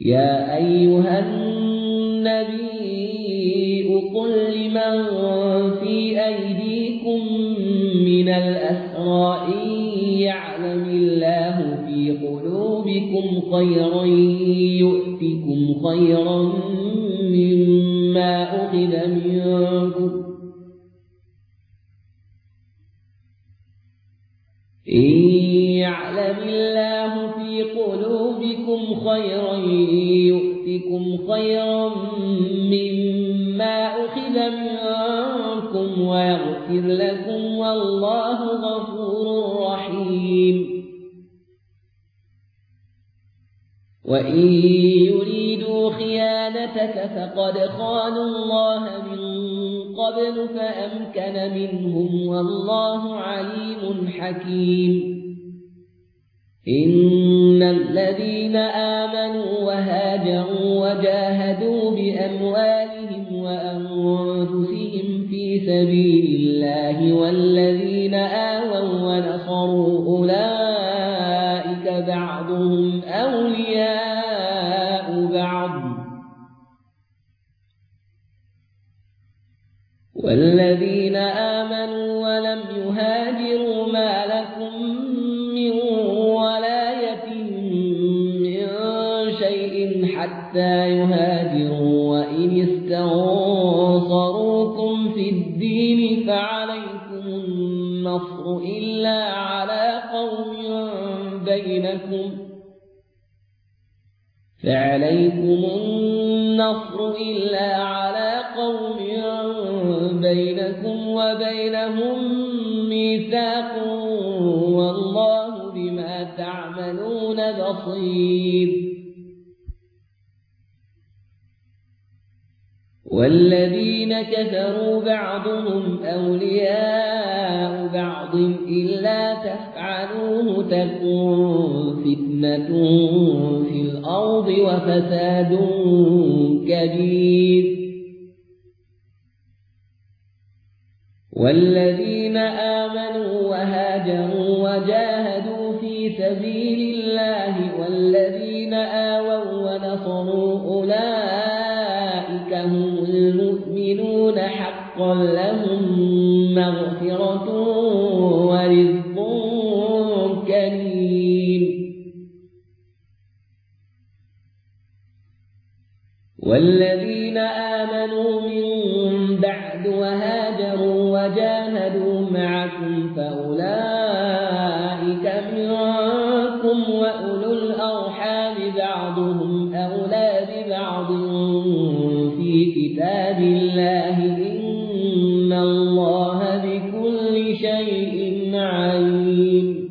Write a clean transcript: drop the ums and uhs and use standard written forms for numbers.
يا أيها النبي قل لمن في أيديكم من الأسرى إن يعلم الله في قلوبكم خيرا يؤتكم خيرا مما أخذ منكم إن يعلم الله في قلوبكم خيرا يؤتكم خيرا مما أخذ منكم ويغفر لكم والله غفور رحيم وإن يريدوا خيانتك فقد خانوا الله من قبل فأمكن منهم والله عليم حكيم إن الذين آمنوا وهاجروا وجاهدوا بأموالهم وأنفسهم في سبيل الله والذين آووا ونصروا أولئك بعضهم أولياء بعض والذين آمنوا ولم يهاجروا ما لكم من ولايتهم من شيء حتى يهاجروا وإن استنصروكم في الدين فعليكم النصر إلا على قوم بينكم وبينهم ميثاق والله بما تعملون بصير والذين كفروا بعضهم أولياء بعض إلا تفعلوه تكن فتنة في الأرض وفساد كبير والذين آمنوا وهاجروا وجاهدوا في سبيل الله والذين آووا ونصروا أولئك هم المؤمنون حقا لهم مغفرة ورزق كريم والذين آمنوا من بعد وهاجروا وجاهدوا معكم فأولئك منكم وأولو الأرحام بعضهم أولى ببعض في كتاب الله إن الله بكل شيء عليم